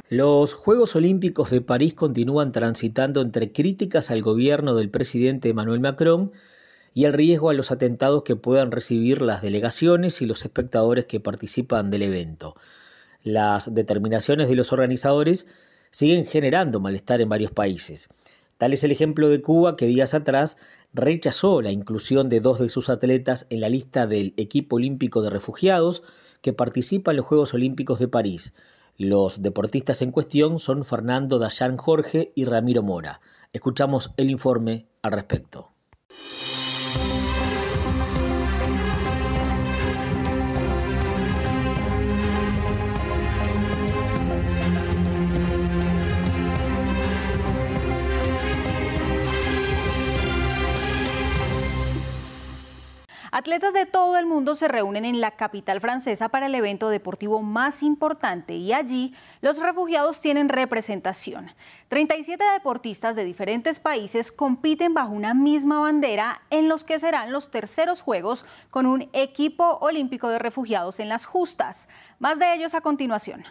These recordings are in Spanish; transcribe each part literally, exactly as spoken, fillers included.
Los Juegos Olímpicos de París continúan transitando entre críticas al gobierno del presidente Emmanuel Macron y el riesgo a los atentados que puedan recibir las delegaciones y los espectadores que participan del evento. Las determinaciones de los organizadores siguen generando malestar en varios países. Tal es el ejemplo de Cuba, que días atrás rechazó la inclusión de dos de sus atletas en la lista del equipo olímpico de refugiados que participa en los Juegos Olímpicos de París. Los deportistas en cuestión son Fernando Dayan Jorge y Ramiro Mora. Escuchamos el informe al respecto. Atletas de todo el mundo se reúnen en la capital francesa para el evento deportivo más importante y allí los refugiados tienen representación. treinta y siete deportistas de diferentes países compiten bajo una misma bandera en los que serán los terceros Juegos con un equipo olímpico de refugiados en las justas. Más de ellos a continuación.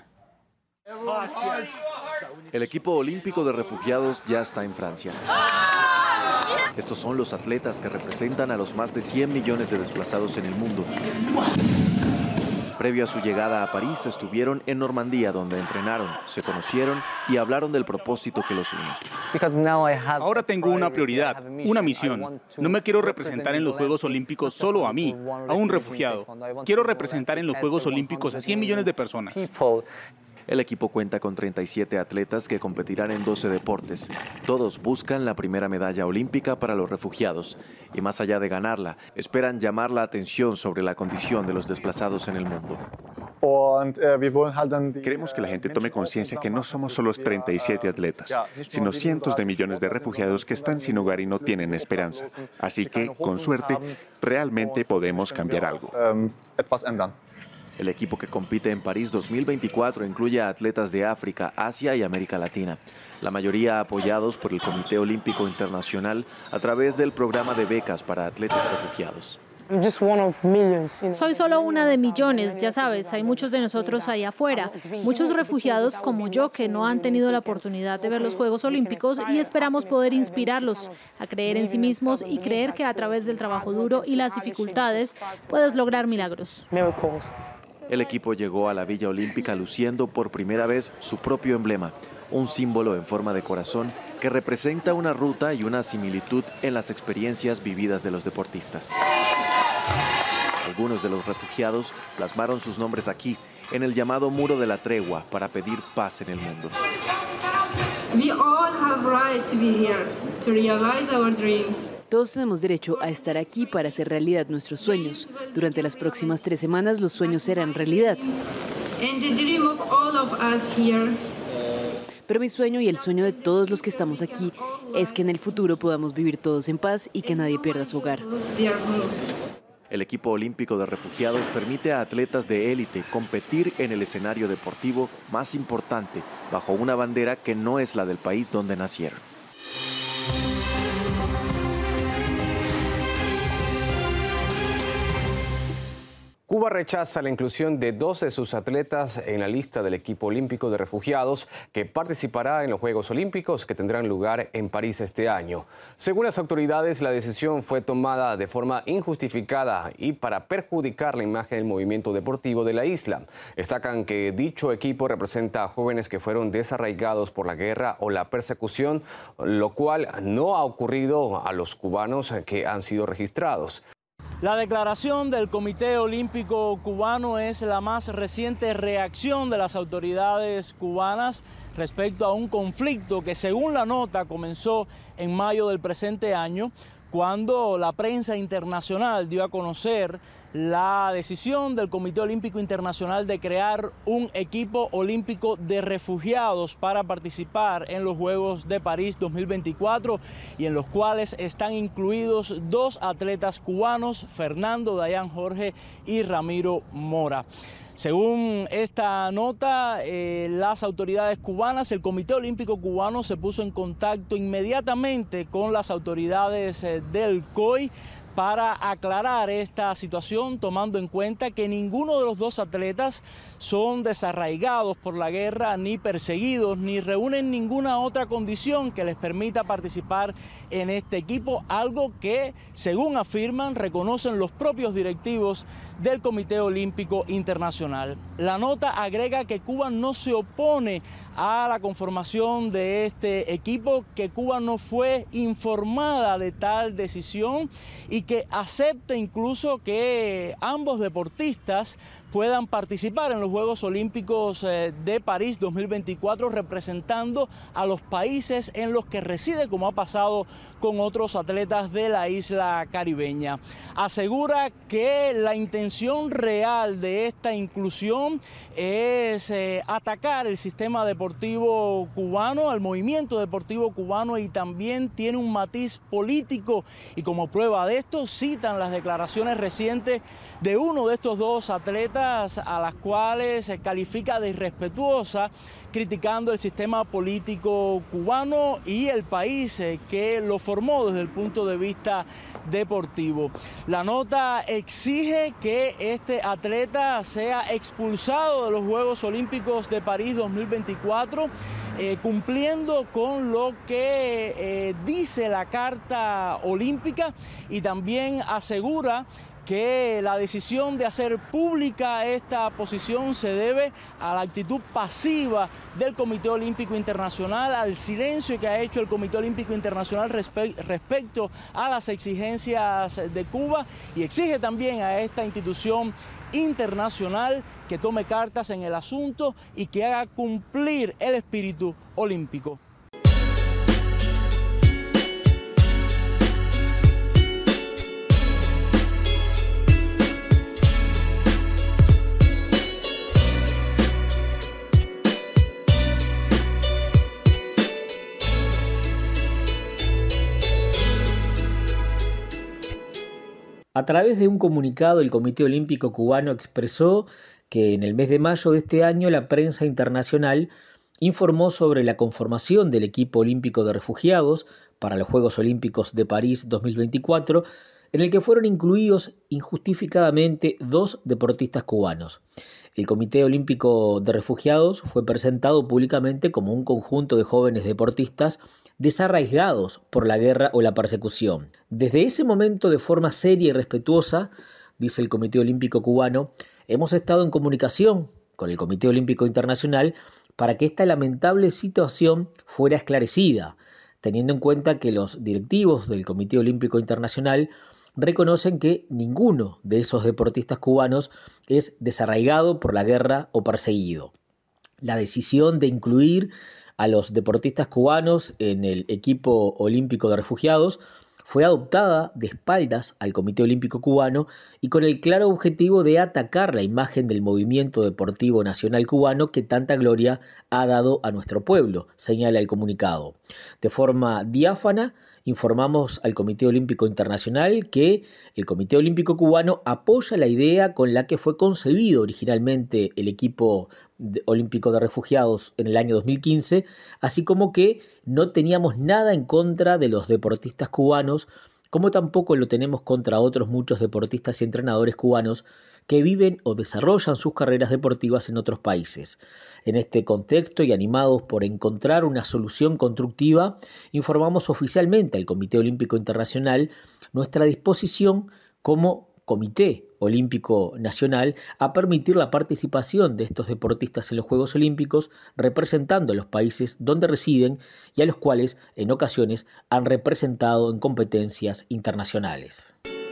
El equipo olímpico de refugiados ya está en Francia. Estos son los atletas que representan a los más de cien millones de desplazados en el mundo. Previo a su llegada a París, estuvieron en Normandía, donde entrenaron, se conocieron y hablaron del propósito que los une. Ahora tengo una prioridad, una misión. No me quiero representar en los Juegos Olímpicos solo a mí, a un refugiado. Quiero representar en los Juegos Olímpicos a cien millones de personas. El equipo cuenta con treinta y siete atletas que competirán en doce deportes. Todos buscan la primera medalla olímpica para los refugiados. Y más allá de ganarla, esperan llamar la atención sobre la condición de los desplazados en el mundo. Queremos que la gente tome conciencia que no somos solo treinta y siete atletas, sino cientos de millones de refugiados que están sin hogar y no tienen esperanza. Así que, con suerte, realmente podemos cambiar algo. El equipo que compite en París dos mil veinticuatro incluye a atletas de África, Asia y América Latina, la mayoría apoyados por el Comité Olímpico Internacional a través del programa de becas para atletas refugiados. Soy solo una de millones, ya sabes, hay muchos de nosotros ahí afuera, muchos refugiados como yo que no han tenido la oportunidad de ver los Juegos Olímpicos y esperamos poder inspirarlos a creer en sí mismos y creer que a través del trabajo duro y las dificultades puedes lograr milagros. El equipo llegó a la Villa Olímpica luciendo por primera vez su propio emblema, un símbolo en forma de corazón que representa una ruta y una similitud en las experiencias vividas de los deportistas. Algunos de los refugiados plasmaron sus nombres aquí, en el llamado Muro de la Tregua, para pedir paz en el mundo. We all have right to be here, to realize our dreams. Todos tenemos derecho a estar aquí para hacer realidad nuestros sueños. Durante las próximas tres semanas los sueños serán realidad. And the dream of all of us here. Pero mi sueño y el sueño de todos los que estamos aquí es que en el futuro podamos vivir todos en paz y que nadie pierda su hogar. El equipo olímpico de refugiados permite a atletas de élite competir en el escenario deportivo más importante, bajo una bandera que no es la del país donde nacieron. Cuba rechaza la inclusión de dos de sus atletas en la lista del equipo olímpico de refugiados que participará en los Juegos Olímpicos que tendrán lugar en París este año. Según las autoridades, la decisión fue tomada de forma injustificada y para perjudicar la imagen del movimiento deportivo de la isla. Destacan que dicho equipo representa a jóvenes que fueron desarraigados por la guerra o la persecución, lo cual no ha ocurrido a los cubanos que han sido registrados. La declaración del Comité Olímpico Cubano es la más reciente reacción de las autoridades cubanas respecto a un conflicto que, según la nota, comenzó en mayo del presente año, cuando la prensa internacional dio a conocer la decisión del Comité Olímpico Internacional de crear un equipo olímpico de refugiados para participar en los Juegos de París dos mil veinticuatro y en los cuales están incluidos dos atletas cubanos, Fernando Dayan Jorge y Ramiro Mora. Según esta nota, eh, las autoridades cubanas, el Comité Olímpico Cubano se puso en contacto inmediatamente con las autoridades eh, del C O I para aclarar esta situación, tomando en cuenta que ninguno de los dos atletas son desarraigados por la guerra, ni perseguidos, ni reúnen ninguna otra condición que les permita participar en este equipo, algo que, según afirman, reconocen los propios directivos del Comité Olímpico Internacional. La nota agrega que Cuba no se opone a la conformación de este equipo, que Cuba no fue informada de tal decisión y que acepta incluso que ambos deportistas puedan participar en los Juegos Olímpicos de París dos mil veinticuatro representando a los países en los que reside, como ha pasado con otros atletas de la isla caribeña. Asegura que la intención real de esta inclusión es eh, atacar el sistema deportivo cubano, al movimiento deportivo cubano, y también tiene un matiz político, y como prueba de esto citan las declaraciones recientes de uno de estos dos atletas, a las cuales se califica de irrespetuosa, criticando el sistema político cubano y el país que lo formó desde el punto de vista deportivo. La nota exige que este atleta sea expulsado de los Juegos Olímpicos de París dos mil veinticuatro, eh, cumpliendo con lo que eh, dice la Carta Olímpica, y también asegura que la decisión de hacer pública esta posición se debe a la actitud pasiva del Comité Olímpico Internacional, al silencio que ha hecho el Comité Olímpico Internacional respe- respecto a las exigencias de Cuba, y exige también a esta institución internacional que tome cartas en el asunto y que haga cumplir el espíritu olímpico. A través de un comunicado, el Comité Olímpico Cubano expresó que en el mes de mayo de este año la prensa internacional informó sobre la conformación del equipo olímpico de refugiados para los Juegos Olímpicos de París dos mil veinticuatro, en el que fueron incluidos injustificadamente dos deportistas cubanos. El Comité Olímpico de Refugiados fue presentado públicamente como un conjunto de jóvenes deportistas desarraigados por la guerra o la persecución. Desde ese momento, de forma seria y respetuosa, dice el Comité Olímpico Cubano, hemos estado en comunicación con el Comité Olímpico Internacional para que esta lamentable situación fuera esclarecida, teniendo en cuenta que los directivos del Comité Olímpico Internacional reconocen que ninguno de esos deportistas cubanos es desarraigado por la guerra o perseguido. La decisión de incluir a los deportistas cubanos en el equipo olímpico de refugiados fue adoptada de espaldas al Comité Olímpico Cubano y con el claro objetivo de atacar la imagen del movimiento deportivo nacional cubano que tanta gloria ha dado a nuestro pueblo, señala el comunicado. De forma diáfana, informamos al Comité Olímpico Internacional que el Comité Olímpico Cubano apoya la idea con la que fue concebido originalmente el equipo olímpico de refugiados en el año dos mil quince, así como que no teníamos nada en contra de los deportistas cubanos, como tampoco lo tenemos contra otros muchos deportistas y entrenadores cubanos que viven o desarrollan sus carreras deportivas en otros países. En este contexto y animados por encontrar una solución constructiva, informamos oficialmente al Comité Olímpico Internacional nuestra disposición como Comité Olímpico Nacional a permitir la participación de estos deportistas en los Juegos Olímpicos, representando a los países donde residen y a los cuales en ocasiones han representado en competencias internacionales.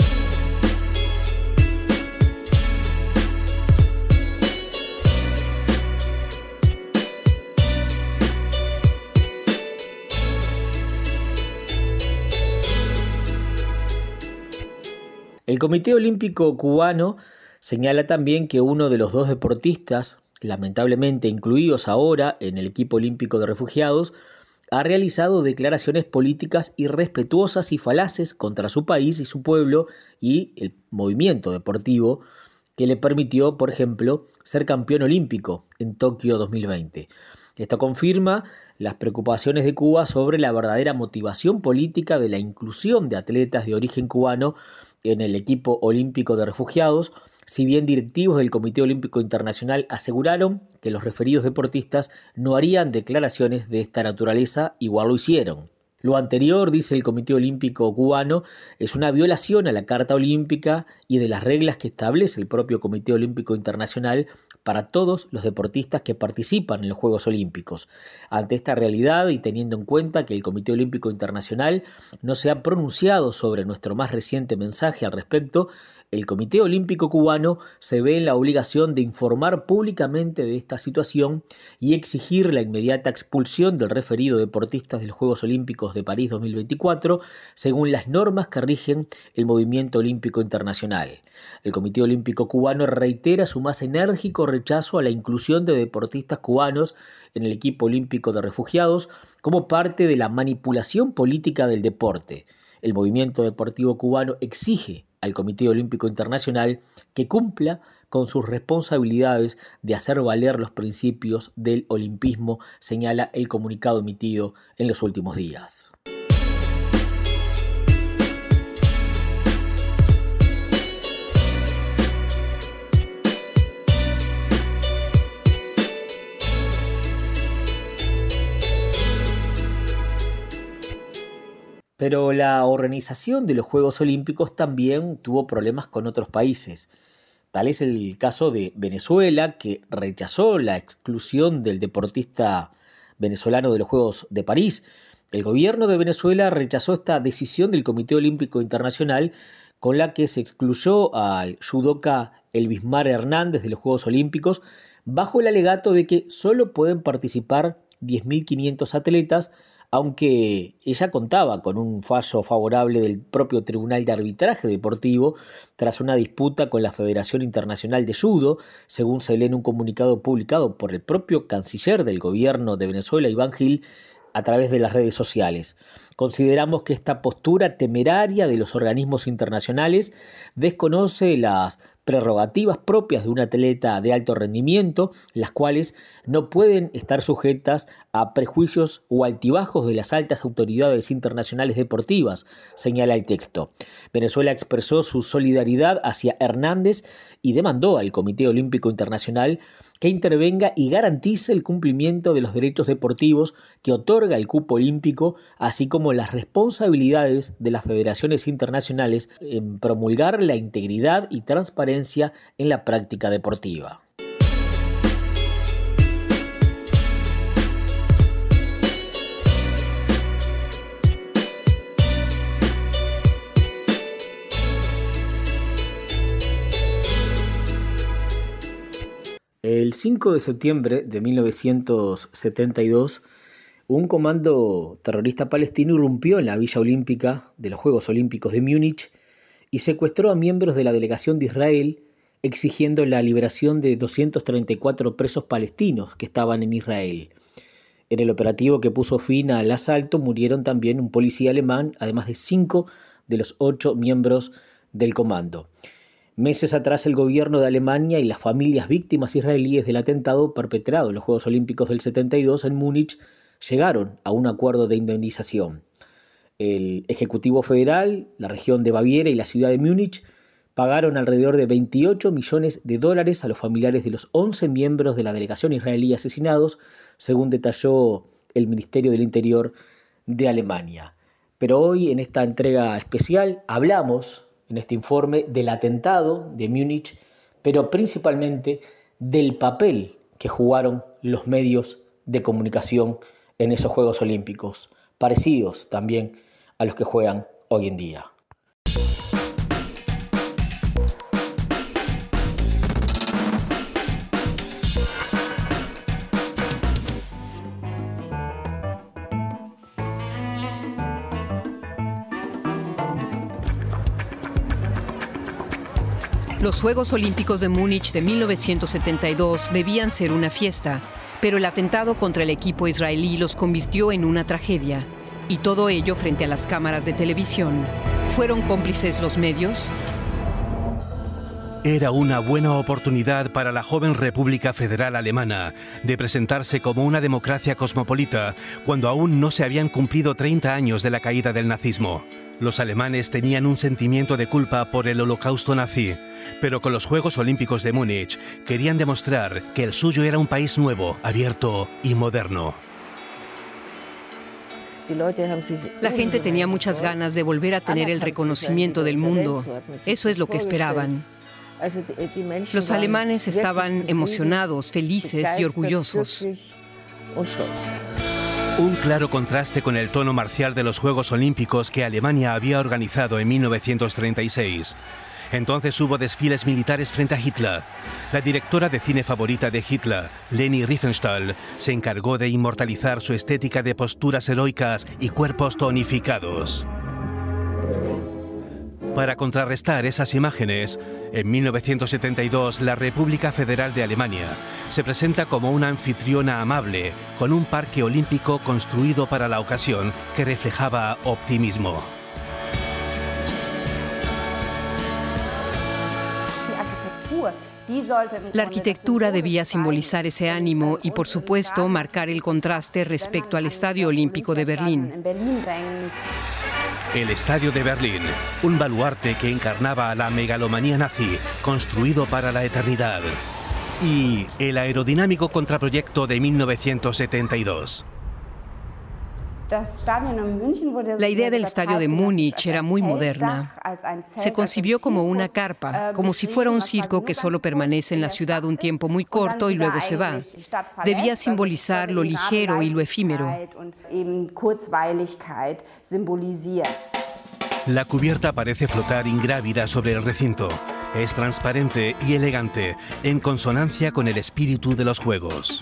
El Comité Olímpico Cubano señala también que uno de los dos deportistas, lamentablemente incluidos ahora en el equipo olímpico de refugiados, ha realizado declaraciones políticas irrespetuosas y falaces contra su país y su pueblo y el movimiento deportivo que le permitió, por ejemplo, ser campeón olímpico en Tokio dos mil veinte. Esto confirma las preocupaciones de Cuba sobre la verdadera motivación política de la inclusión de atletas de origen cubano en el equipo olímpico de refugiados, si bien directivos del Comité Olímpico Internacional aseguraron que los referidos deportistas no harían declaraciones de esta naturaleza, igual lo hicieron. Lo anterior, dice el Comité Olímpico Cubano, es una violación a la Carta Olímpica y de las reglas que establece el propio Comité Olímpico Internacional para todos los deportistas que participan en los Juegos Olímpicos. Ante esta realidad y teniendo en cuenta que el Comité Olímpico Internacional no se ha pronunciado sobre nuestro más reciente mensaje al respecto, el Comité Olímpico Cubano se ve en la obligación de informar públicamente de esta situación y exigir la inmediata expulsión del referido deportista de los Juegos Olímpicos de París dos mil veinticuatro, según las normas que rigen el Movimiento Olímpico Internacional. El Comité Olímpico Cubano reitera su más enérgico rechazo a la inclusión de deportistas cubanos en el equipo olímpico de refugiados como parte de la manipulación política del deporte. El movimiento deportivo cubano exige al Comité Olímpico Internacional que cumpla con sus responsabilidades de hacer valer los principios del olimpismo, señala el comunicado emitido en los últimos días. Pero la organización de los Juegos Olímpicos también tuvo problemas con otros países. Tal es el caso de Venezuela, que rechazó la exclusión del deportista venezolano de los Juegos de París. El gobierno de Venezuela rechazó esta decisión del Comité Olímpico Internacional con la que se excluyó al judoka Elvismar Hernández de los Juegos Olímpicos bajo el alegato de que solo pueden participar diez mil quinientos atletas, aunque ella contaba con un fallo favorable del propio Tribunal de Arbitraje Deportivo tras una disputa con la Federación Internacional de Judo, según se lee en un comunicado publicado por el propio canciller del gobierno de Venezuela, Iván Gil, a través de las redes sociales. Consideramos que esta postura temeraria de los organismos internacionales desconoce las prerrogativas propias de un atleta de alto rendimiento, las cuales no pueden estar sujetas a prejuicios o altibajos de las altas autoridades internacionales deportivas, señala el texto. Venezuela expresó su solidaridad hacia Hernández y demandó al Comité Olímpico Internacional que intervenga y garantice el cumplimiento de los derechos deportivos que otorga el cupo olímpico, así como las responsabilidades de las federaciones internacionales en promulgar la integridad y transparencia en la práctica deportiva. El cinco de septiembre de mil novecientos setenta y dos, un comando terrorista palestino irrumpió en la Villa Olímpica de los Juegos Olímpicos de Múnich y secuestró a miembros de la delegación de Israel, exigiendo la liberación de doscientos treinta y cuatro presos palestinos que estaban en Israel. En el operativo que puso fin al asalto murieron también un policía alemán, además de cinco de los ocho miembros del comando. Meses atrás, el gobierno de Alemania y las familias víctimas israelíes del atentado perpetrado en los Juegos Olímpicos del setenta y dos en Múnich llegaron a un acuerdo de indemnización. El Ejecutivo Federal, la región de Baviera y la ciudad de Múnich pagaron alrededor de veintiocho millones de dólares a los familiares de los once miembros de la delegación israelí asesinados, según detalló el Ministerio del Interior de Alemania. Pero hoy, en esta entrega especial, hablamos en este informe del atentado de Múnich, pero principalmente del papel que jugaron los medios de comunicación en esos Juegos Olímpicos, parecidos también a los que juegan hoy en día. Los Juegos Olímpicos de Múnich de mil novecientos setenta y dos debían ser una fiesta, pero el atentado contra el equipo israelí los convirtió en una tragedia. Y todo ello frente a las cámaras de televisión. ¿Fueron cómplices los medios? Era una buena oportunidad para la joven República Federal Alemana de presentarse como una democracia cosmopolita cuando aún no se habían cumplido treinta años de la caída del nazismo. Los alemanes tenían un sentimiento de culpa por el holocausto nazi, pero con los Juegos Olímpicos de Múnich querían demostrar que el suyo era un país nuevo, abierto y moderno. La gente tenía muchas ganas de volver a tener el reconocimiento del mundo. Eso es lo que esperaban. Los alemanes estaban emocionados, felices y orgullosos. Un claro contraste con el tono marcial de los Juegos Olímpicos que Alemania había organizado en mil novecientos treinta y seis. Entonces hubo desfiles militares frente a Hitler. La directora de cine favorita de Hitler, Leni Riefenstahl, se encargó de inmortalizar su estética de posturas heroicas y cuerpos tonificados. Para contrarrestar esas imágenes, en mil novecientos setenta y dos la República Federal de Alemania se presenta como una anfitriona amable, con un parque olímpico construido para la ocasión que reflejaba optimismo. La arquitectura debía simbolizar ese ánimo y, por supuesto, marcar el contraste respecto al Estadio Olímpico de Berlín. El Estadio de Berlín, un baluarte que encarnaba la megalomanía nazi, construido para la eternidad. Y el aerodinámico contraproyecto de mil novecientos setenta y dos. La idea del estadio de Múnich era muy moderna. Se concibió como una carpa, como si fuera un circo que solo permanece en la ciudad un tiempo muy corto y luego se va. Debía simbolizar lo ligero y lo efímero. La cubierta parece flotar ingrávida sobre el recinto. Es transparente y elegante, en consonancia con el espíritu de los Juegos.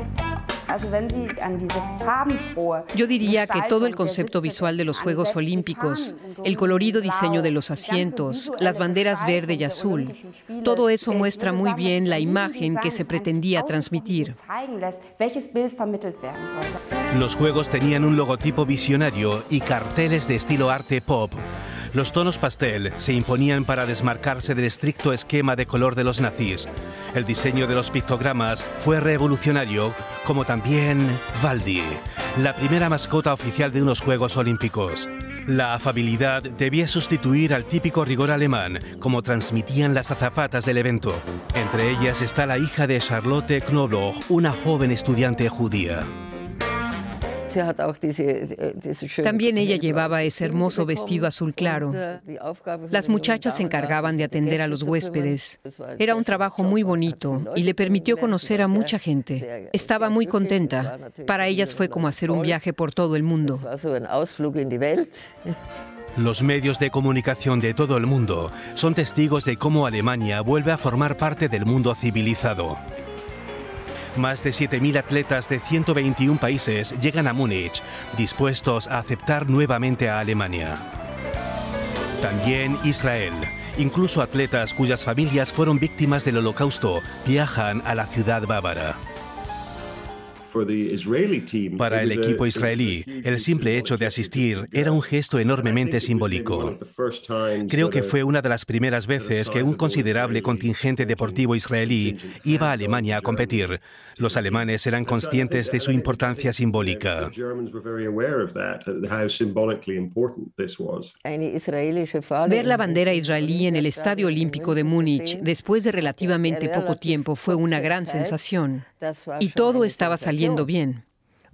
Yo diría que todo el concepto visual de los Juegos Olímpicos, el colorido diseño de los asientos, las banderas verde y azul, todo eso muestra muy bien la imagen que se pretendía transmitir. Los Juegos tenían un logotipo visionario y carteles de estilo arte pop. Los tonos pastel se imponían para desmarcarse del estricto esquema de color de los nazis. El diseño de los pictogramas fue revolucionario, como también Waldi, la primera mascota oficial de unos Juegos Olímpicos. La afabilidad debía sustituir al típico rigor alemán, como transmitían las azafatas del evento. Entre ellas está la hija de Charlotte Knobloch, una joven estudiante judía. También ella llevaba ese hermoso vestido azul claro. Las muchachas se encargaban de atender a los huéspedes. Era un trabajo muy bonito y le permitió conocer a mucha gente. Estaba muy contenta. Para ellas fue como hacer un viaje por todo el mundo. Los medios de comunicación de todo el mundo son testigos de cómo Alemania vuelve a formar parte del mundo civilizado. Más de siete mil atletas de ciento veintiún países llegan a Múnich, dispuestos a aceptar nuevamente a Alemania. También Israel. Incluso atletas cuyas familias fueron víctimas del Holocausto viajan a la ciudad bávara. Para el equipo israelí, el simple hecho de asistir era un gesto enormemente simbólico. Creo que fue una de las primeras veces que un considerable contingente deportivo israelí iba a Alemania a competir. Los alemanes eran conscientes de su importancia simbólica. Ver la bandera israelí en el Estadio Olímpico de Múnich después de relativamente poco tiempo fue una gran sensación. Y todo estaba saliendo bien.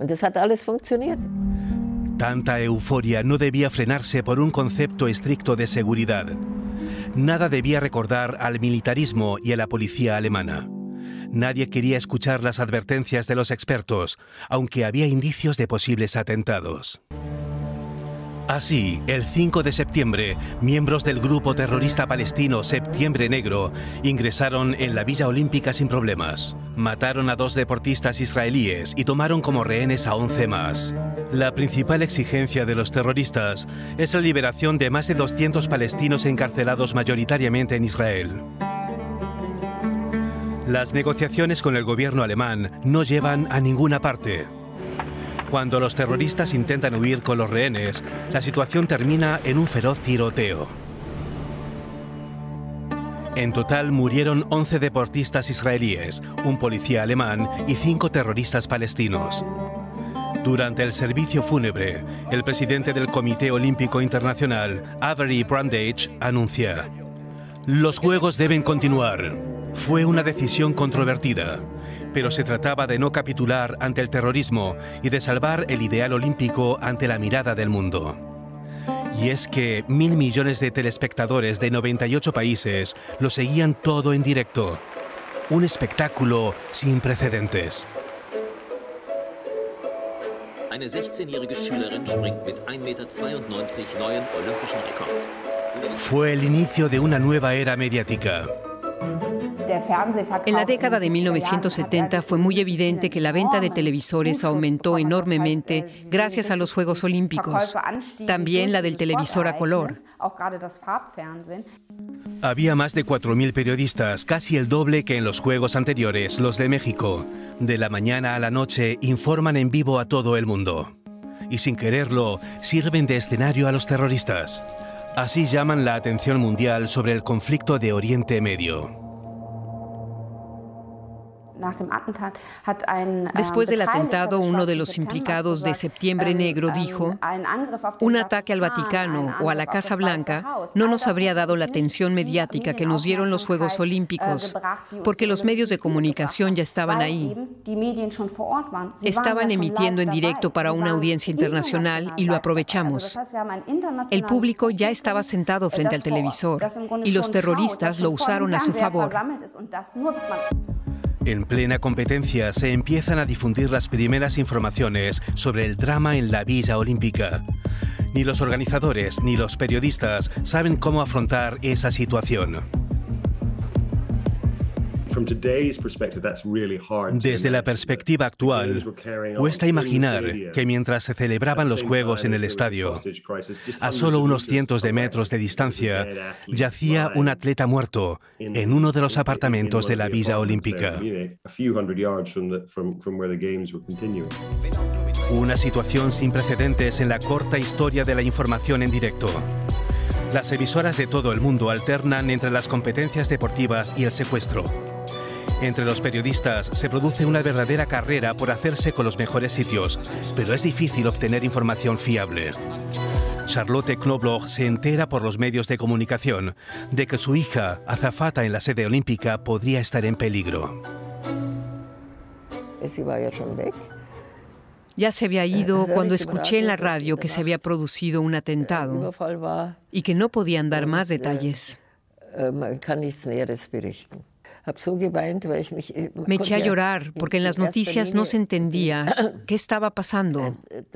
Tanta euforia no debía frenarse por un concepto estricto de seguridad. Nada debía recordar al militarismo y a la policía alemana. Nadie quería escuchar las advertencias de los expertos, aunque había indicios de posibles atentados. Así, el cinco de septiembre, miembros del grupo terrorista palestino Septiembre Negro ingresaron en la Villa Olímpica sin problemas. Mataron a dos deportistas israelíes y tomaron como rehenes a once más. La principal exigencia de los terroristas es la liberación de más de doscientos palestinos encarcelados mayoritariamente en Israel. Las negociaciones con el gobierno alemán no llevan a ninguna parte. Cuando los terroristas intentan huir con los rehenes, la situación termina en un feroz tiroteo. En total murieron once deportistas israelíes, un policía alemán y cinco terroristas palestinos. Durante el servicio fúnebre, el presidente del Comité Olímpico Internacional, Avery Brundage, anuncia: los Juegos deben continuar. Fue una decisión controvertida, pero se trataba de no capitular ante el terrorismo y de salvar el ideal olímpico ante la mirada del mundo. Y es que mil millones de telespectadores de noventa y ocho países lo seguían todo en directo. Un espectáculo sin precedentes. Eine sechzehnjährige Schülerin springt mit ein Meter zweiundneunzig neuen olympischen Rekord. Fue el inicio de una nueva era mediática. En la década de mil novecientos setenta fue muy evidente que la venta de televisores aumentó enormemente gracias a los Juegos Olímpicos. También la del televisor a color. Había más de cuatro mil periodistas, casi el doble que en los Juegos anteriores, los de México. De la mañana a la noche informan en vivo a todo el mundo. Y sin quererlo, sirven de escenario a los terroristas. Así llaman la atención mundial sobre el conflicto de Oriente Medio. Después del atentado, uno de los implicados de Septiembre Negro dijo: un ataque al Vaticano o a la Casa Blanca no nos habría dado la atención mediática que nos dieron los Juegos Olímpicos, porque los medios de comunicación ya estaban ahí. Estaban emitiendo en directo para una audiencia internacional y lo aprovechamos. El público ya estaba sentado frente al televisor y los terroristas lo usaron a su favor. En plena competencia se empiezan a difundir las primeras informaciones sobre el drama en la Villa Olímpica. Ni los organizadores ni los periodistas saben cómo afrontar esa situación. Desde la perspectiva actual, cuesta imaginar que mientras se celebraban los Juegos en el estadio, a solo unos cientos de metros de distancia, yacía un atleta muerto en uno de los apartamentos de la Villa Olímpica. Una situación sin precedentes en la corta historia de la información en directo. Las emisoras de todo el mundo alternan entre las competencias deportivas y el secuestro. Entre los periodistas se produce una verdadera carrera por hacerse con los mejores sitios, pero es difícil obtener información fiable. Charlotte Knobloch se entera por los medios de comunicación de que su hija, azafata en la sede olímpica, podría estar en peligro. Ya se había ido cuando escuché en la radio que se había producido un atentado y que no podían dar más detalles. Me eché a llorar porque en las noticias no se entendía qué estaba pasando.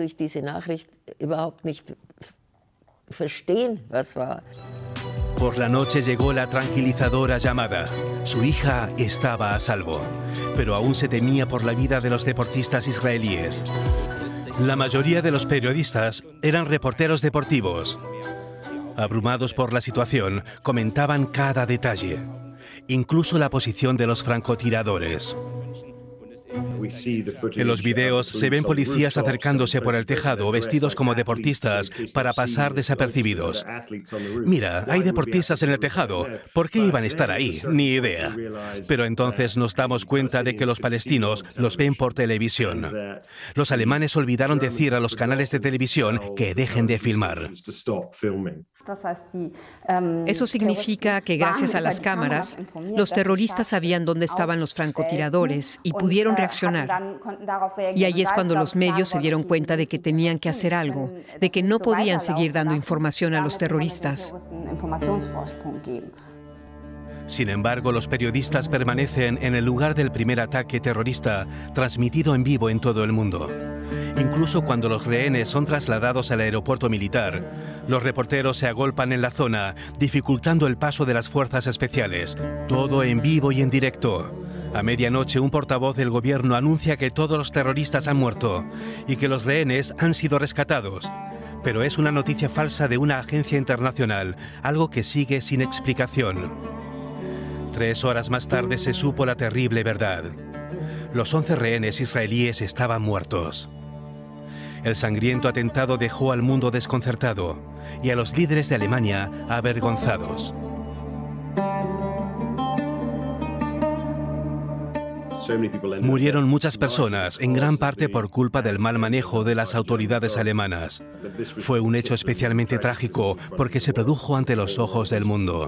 Por la noche llegó la tranquilizadora llamada. Su hija estaba a salvo, pero aún se temía por la vida de los deportistas israelíes. La mayoría de los periodistas eran reporteros deportivos. Abrumados por la situación, comentaban cada detalle, incluso la posición de los francotiradores. En los videos se ven policías acercándose por el tejado vestidos como deportistas para pasar desapercibidos. Mira, hay deportistas en el tejado. ¿Por qué iban a estar ahí? Ni idea. Pero entonces nos damos cuenta de que los palestinos los ven por televisión. Los alemanes olvidaron decir a los canales de televisión que dejen de filmar. Eso significa que gracias a las cámaras, los terroristas sabían dónde estaban los francotiradores y pudieron reaccionar. Y ahí es cuando los medios se dieron cuenta de que tenían que hacer algo, de que no podían seguir dando información a los terroristas. Sin embargo, los periodistas permanecen en el lugar del primer ataque terrorista transmitido en vivo en todo el mundo. Incluso cuando los rehenes son trasladados al aeropuerto militar, los reporteros se agolpan en la zona, dificultando el paso de las fuerzas especiales. Todo en vivo y en directo. A medianoche, un portavoz del gobierno anuncia que todos los terroristas han muerto y que los rehenes han sido rescatados. Pero es una noticia falsa de una agencia internacional, algo que sigue sin explicación. Tres horas más tarde se supo la terrible verdad. Los once rehenes israelíes estaban muertos. El sangriento atentado dejó al mundo desconcertado y a los líderes de Alemania avergonzados. Murieron muchas personas, en gran parte por culpa del mal manejo de las autoridades alemanas. Fue un hecho especialmente trágico porque se produjo ante los ojos del mundo.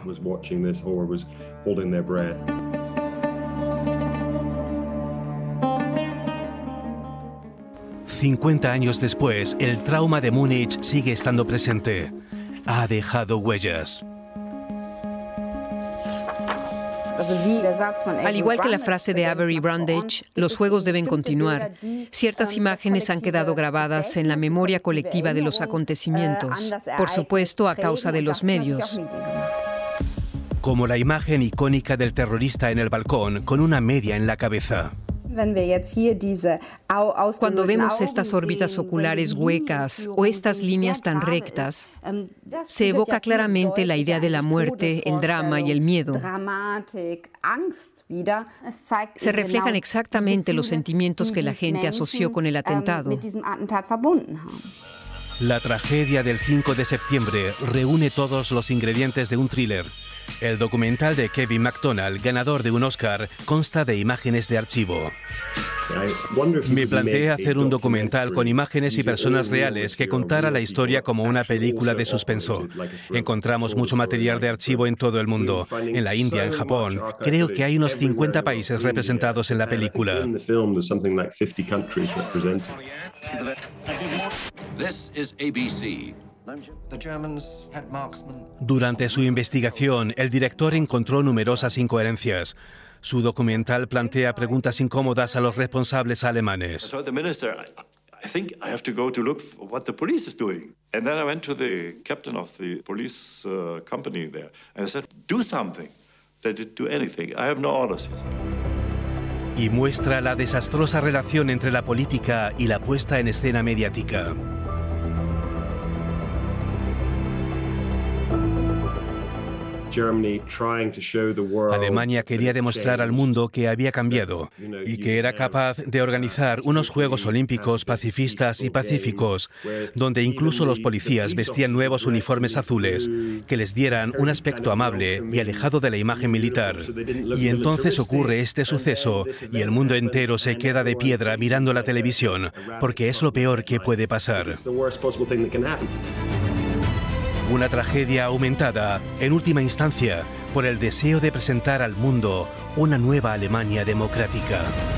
cincuenta años después, el trauma de Múnich sigue estando presente. Ha dejado huellas. Al igual que la frase de Avery Brundage, los juegos deben continuar. Ciertas imágenes han quedado grabadas en la memoria colectiva de los acontecimientos, por supuesto a causa de los medios. Como la imagen icónica del terrorista en el balcón con una media en la cabeza. Cuando vemos estas órbitas oculares huecas o estas líneas tan rectas, se evoca claramente la idea de la muerte, el drama y el miedo. Se reflejan exactamente los sentimientos que la gente asoció con el atentado. La tragedia del cinco de septiembre reúne todos los ingredientes de un thriller. El documental de Kevin MacDonald, ganador de un Oscar, consta de imágenes de archivo. Me planteé hacer un documental con imágenes y personas reales que contara la historia como una película de suspenso. Encontramos mucho material de archivo en todo el mundo. En la India, en Japón. Creo que hay unos cincuenta países representados en la película. Durante su investigación, el director encontró numerosas incoherencias. Su documental plantea preguntas incómodas a los responsables alemanes. Y muestra la desastrosa relación entre la política y la puesta en escena mediática. Alemania quería demostrar al mundo que había cambiado y que era capaz de organizar unos Juegos Olímpicos pacifistas y pacíficos, donde incluso los policías vestían nuevos uniformes azules que les dieran un aspecto amable y alejado de la imagen militar. Y entonces ocurre este suceso y el mundo entero se queda de piedra mirando la televisión, porque es lo peor que puede pasar. Una tragedia aumentada, en última instancia, por el deseo de presentar al mundo una nueva Alemania democrática.